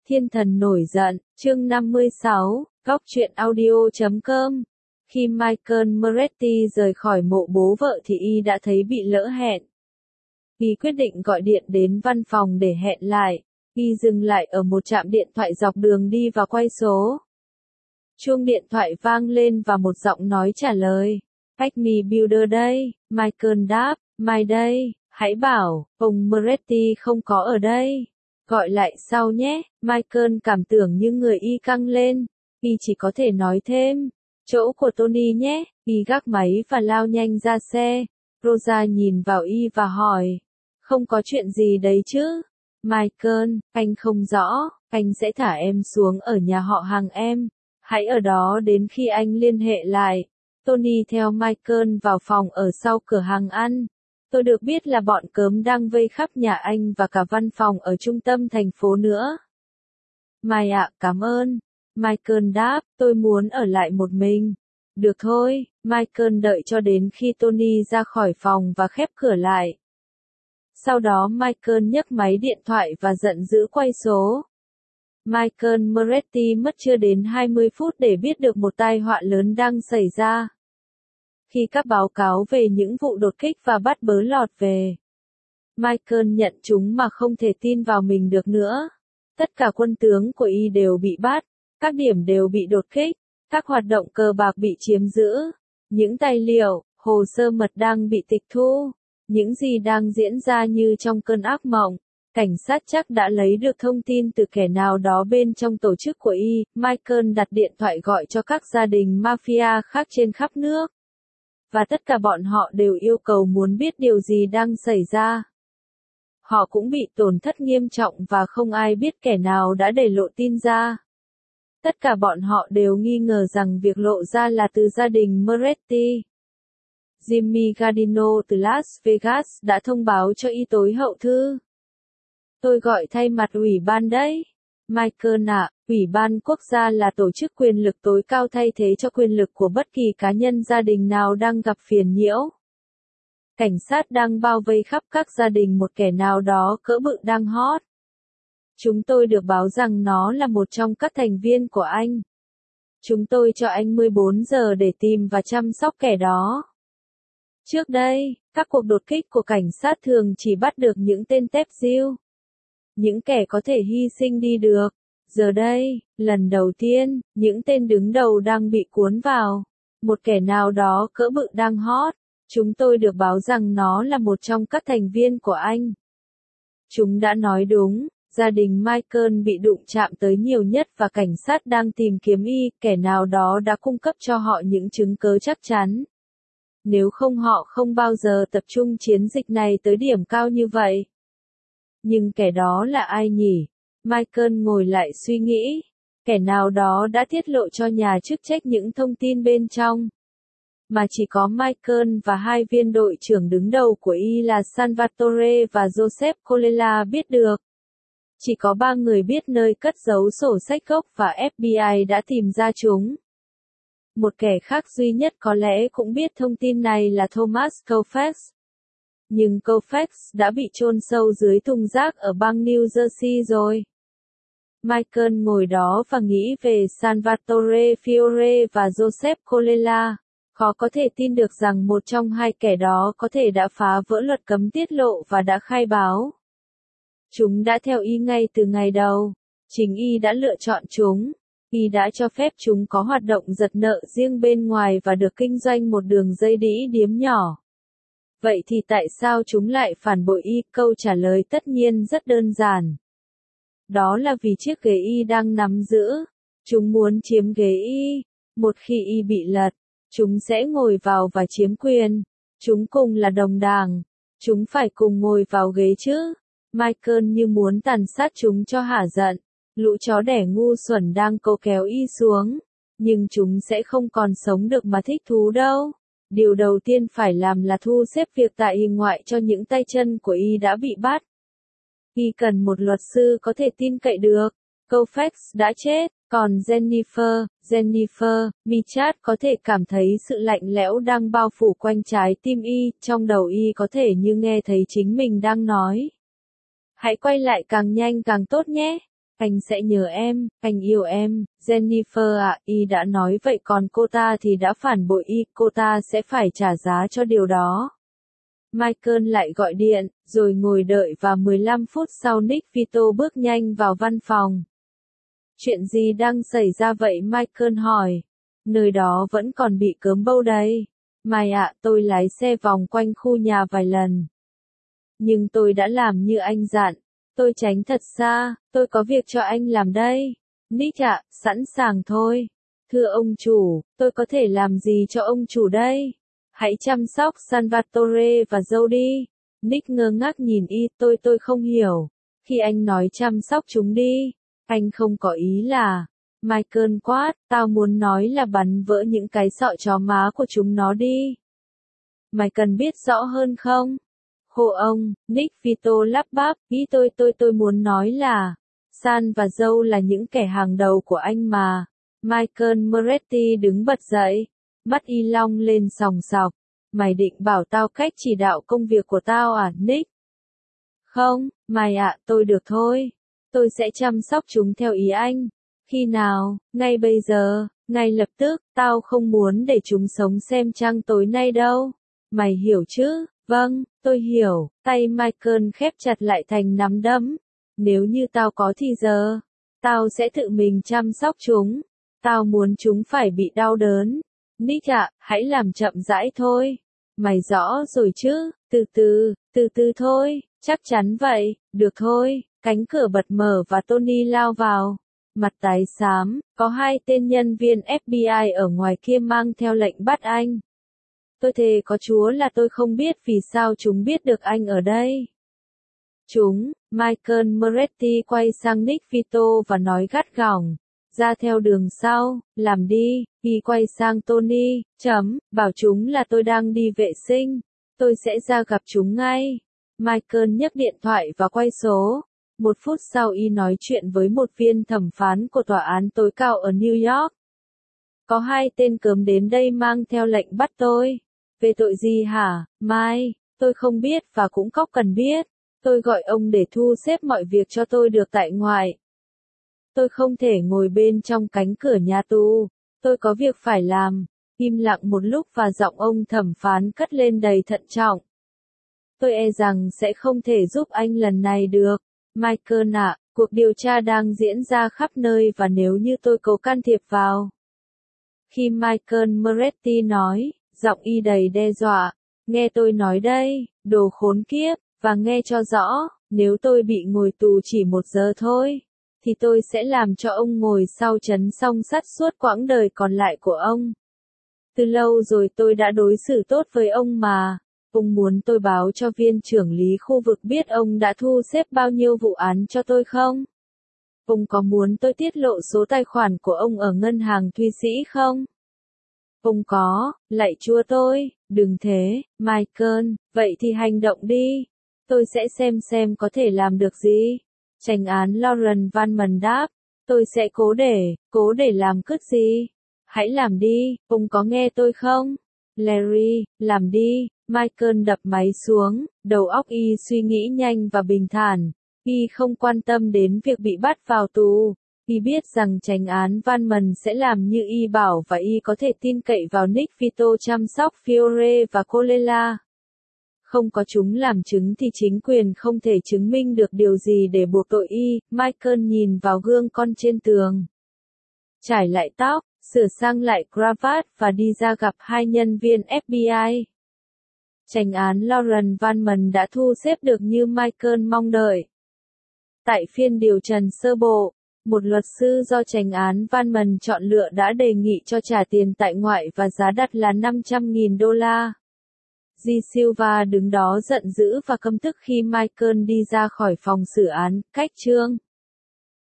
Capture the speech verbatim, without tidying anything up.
Thiên thần nổi giận, chương năm mươi sáu, góc truyện audio chấm com. Khi Michael Moretti rời khỏi mộ bố vợ thì y đã thấy bị lỡ hẹn. Y quyết định gọi điện đến văn phòng để hẹn lại. Y dừng lại ở một trạm điện thoại dọc đường đi và quay số. Chuông điện thoại vang lên và một giọng nói trả lời. Acme Builder đây, Michael đáp, mai đây, hãy bảo, ông Moretti không có ở đây. Gọi lại sau nhé, Michael cảm tưởng như người y căng lên. Y chỉ có thể nói thêm, chỗ của Tony nhé. Y gác máy và lao nhanh ra xe. Rosa nhìn vào y và hỏi, không có chuyện gì đấy chứ? Michael, anh không rõ, anh sẽ thả em xuống ở nhà họ hàng em. Hãy ở đó đến khi anh liên hệ lại. Tony theo Michael vào phòng ở sau cửa hàng ăn. Tôi được biết là bọn cớm đang vây khắp nhà anh và cả văn phòng ở trung tâm thành phố nữa. Mai ạ, cảm ơn. Michael đáp, tôi muốn ở lại một mình. Được thôi, Michael đợi cho đến khi Tony ra khỏi phòng và khép cửa lại. Sau đó Michael nhấc máy điện thoại và giận dữ quay số. Michael Moretti mất chưa đến hai mươi phút để biết được một tai họa lớn đang xảy ra. Khi các báo cáo về những vụ đột kích và bắt bớ lọt về, Michael nhận chúng mà không thể tin vào mình được nữa. Tất cả quân tướng của y đều bị bắt, các điểm đều bị đột kích, các hoạt động cờ bạc bị chiếm giữ, những tài liệu, hồ sơ mật đang bị tịch thu, những gì đang diễn ra như trong cơn ác mộng. Cảnh sát chắc đã lấy được thông tin từ kẻ nào đó bên trong tổ chức của y. Michael đặt điện thoại gọi cho các gia đình mafia khác trên khắp nước. Và tất cả bọn họ đều yêu cầu muốn biết điều gì đang xảy ra. Họ cũng bị tổn thất nghiêm trọng và không ai biết kẻ nào đã để lộ tin ra. Tất cả bọn họ đều nghi ngờ rằng việc lộ ra là từ gia đình Moretti. Jimmy Gardino từ Las Vegas đã thông báo cho y tối hậu thư. Tôi gọi thay mặt ủy ban đấy. Michael ạ, Ủy ban quốc gia là tổ chức quyền lực tối cao thay thế cho quyền lực của bất kỳ cá nhân gia đình nào đang gặp phiền nhiễu. Cảnh sát đang bao vây khắp các gia đình một kẻ nào đó cỡ bự đang hot. Chúng tôi được báo rằng nó là một trong các thành viên của anh. Chúng tôi cho anh mười bốn giờ để tìm và chăm sóc kẻ đó. Trước đây, các cuộc đột kích của cảnh sát thường chỉ bắt được những tên tép diêu. Những kẻ có thể hy sinh đi được. Giờ đây, lần đầu tiên, những tên đứng đầu đang bị cuốn vào. Một kẻ nào đó cỡ bự đang hot. Chúng tôi được báo rằng nó là một trong các thành viên của anh. Chúng đã nói đúng, gia đình Michael bị đụng chạm tới nhiều nhất và cảnh sát đang tìm kiếm y, kẻ nào đó đã cung cấp cho họ những chứng cứ chắc chắn. Nếu không họ không bao giờ tập trung chiến dịch này tới điểm cao như vậy. Nhưng kẻ đó là ai nhỉ? Michael ngồi lại suy nghĩ. Kẻ nào đó đã tiết lộ cho nhà chức trách những thông tin bên trong. Mà chỉ có Michael và hai viên đội trưởng đứng đầu của y là Salvatore và Joseph Colella biết được. Chỉ có ba người biết nơi cất giấu sổ sách gốc và ép bê i đã tìm ra chúng. Một kẻ khác duy nhất có lẽ cũng biết thông tin này là Thomas Colfax. Nhưng Colfax đã bị chôn sâu dưới thùng rác ở bang New Jersey rồi. Michael ngồi đó và nghĩ về Salvatore Fiore và Joseph Colella. Khó có thể tin được rằng một trong hai kẻ đó có thể đã phá vỡ luật cấm tiết lộ và đã khai báo. Chúng đã theo y ngay từ ngày đầu. Chính y đã lựa chọn chúng. Y đã cho phép chúng có hoạt động giật nợ riêng bên ngoài và được kinh doanh một đường dây đĩ điếm nhỏ. Vậy thì tại sao chúng lại phản bội y? Câu trả lời tất nhiên rất đơn giản. Đó là vì chiếc ghế y đang nắm giữ. Chúng muốn chiếm ghế y. Một khi y bị lật, chúng sẽ ngồi vào và chiếm quyền. Chúng cùng là đồng đảng. Chúng phải cùng ngồi vào ghế chứ. Michael như muốn tàn sát chúng cho hả giận. Lũ chó đẻ ngu xuẩn đang cố kéo y xuống. Nhưng chúng sẽ không còn sống được mà thích thú đâu. Điều đầu tiên phải làm là thu xếp việc tại y ngoại cho những tay chân của y đã bị bắt. Y cần một luật sư có thể tin cậy được. Colfax đã chết, còn Jennifer, Jennifer, Michat có thể cảm thấy sự lạnh lẽo đang bao phủ quanh trái tim y, trong đầu y có thể như nghe thấy chính mình đang nói. Hãy quay lại càng nhanh càng tốt nhé. Anh sẽ nhớ em, anh yêu em, Jennifer ạ, y đã nói vậy còn cô ta thì đã phản bội y, cô ta sẽ phải trả giá cho điều đó. Michael lại gọi điện, rồi ngồi đợi và mười lăm phút sau Nick Vito bước nhanh vào văn phòng. Chuyện gì đang xảy ra vậy Michael hỏi. Nơi đó vẫn còn bị cớm bâu đấy. Mai ạ, tôi lái xe vòng quanh khu nhà vài lần. Nhưng tôi đã làm như anh dặn. Tôi tránh thật xa, tôi có việc cho anh làm đây. Nick ạ, sẵn sàng thôi. Thưa ông chủ, tôi có thể làm gì cho ông chủ đây? Hãy chăm sóc Salvatore và dâu đi. Nick ngơ ngác nhìn y, tôi tôi không hiểu. Khi anh nói chăm sóc chúng đi, anh không có ý là... Michael quát, tao muốn nói là bắn vỡ những cái sọ chó má của chúng nó đi. Mày cần biết rõ hơn không? Hộ ông, Nick Vito lắp bắp, ý tôi tôi tôi muốn nói là, San và dâu là những kẻ hàng đầu của anh mà. Michael Moretti đứng bật dậy, mắt y long lên sòng sọc. Mày định bảo tao cách chỉ đạo công việc của tao à, Nick? Không, mày ạ, tôi được thôi. Tôi sẽ chăm sóc chúng theo ý anh. Khi nào, ngay bây giờ, ngay lập tức, tao không muốn để chúng sống xem trăng tối nay đâu. Mày hiểu chứ? Vâng, tôi hiểu. Tay Michael khép chặt lại thành nắm đấm. Nếu như tao có thì giờ, tao sẽ tự mình chăm sóc chúng. Tao muốn chúng phải bị đau đớn. Nick ạ, hãy làm chậm rãi thôi. Mày rõ rồi chứ? Từ từ, từ từ thôi. Chắc chắn vậy. Được thôi. Cánh cửa bật mở và Tony lao vào. Mặt tái xám, có hai tên nhân viên ép bê i ở ngoài kia mang theo lệnh bắt anh. Tôi thề có Chúa là tôi không biết vì sao chúng biết được anh ở đây. Chúng, Michael Moretti quay sang Nick Vito và nói gắt gỏng. Ra theo đường sau, làm đi, y quay sang Tony, chấm, bảo chúng là tôi đang đi vệ sinh. Tôi sẽ ra gặp chúng ngay. Michael nhấc điện thoại và quay số. Một phút sau y nói chuyện với một viên thẩm phán của tòa án tối cao ở New York. Có hai tên cớm đến đây mang theo lệnh bắt tôi. Về tội gì hả, Mai? Tôi không biết và cũng không cần biết. Tôi gọi ông để thu xếp mọi việc cho tôi được tại ngoại. Tôi không thể ngồi bên trong cánh cửa nhà tù. Tôi có việc phải làm. Im lặng một lúc và giọng ông thẩm phán cất lên đầy thận trọng. Tôi e rằng sẽ không thể giúp anh lần này được. Michael ạ, cuộc điều tra đang diễn ra khắp nơi và nếu như tôi cố can thiệp vào. Khi Michael Moretti nói, giọng y đầy đe dọa, nghe tôi nói đây, đồ khốn kiếp, và nghe cho rõ, nếu tôi bị ngồi tù chỉ một giờ thôi, thì tôi sẽ làm cho ông ngồi sau trấn song sắt suốt quãng đời còn lại của ông. Từ lâu rồi tôi đã đối xử tốt với ông mà. Ông muốn tôi báo cho viên trưởng lý khu vực biết ông đã thu xếp bao nhiêu vụ án cho tôi không? Ông có muốn tôi tiết lộ số tài khoản của ông ở ngân hàng Thụy Sĩ không? Ông có, lạy Chúa tôi, đừng thế, Michael, vậy thì hành động đi. Tôi sẽ xem xem có thể làm được gì. Chánh án Lauren Vanman đáp, tôi sẽ cố để, cố để làm cướp gì? Hãy làm đi, ông có nghe tôi không? Larry, làm đi. Michael đập máy xuống, đầu óc y suy nghĩ nhanh và bình thản. Y không quan tâm đến việc bị bắt vào tù. Y biết rằng chánh án Vanman sẽ làm như y bảo và y có thể tin cậy vào Nick Vito chăm sóc Fiore và Colella. Không có chúng làm chứng thì chính quyền không thể chứng minh được điều gì để buộc tội y. Michael nhìn vào gương con trên tường. Trải lại tóc, sửa sang lại cravat và đi ra gặp hai nhân viên ép bê i. Chánh án Lauren Vanman đã thu xếp được như Michael mong đợi. Tại phiên điều trần sơ bộ, một luật sư do chánh án Vanman chọn lựa đã đề nghị cho trả tiền tại ngoại và giá đặt là năm trăm nghìn đô la. G. Silva đứng đó giận dữ và căm tức khi Michael đi ra khỏi phòng xử án, cách chương.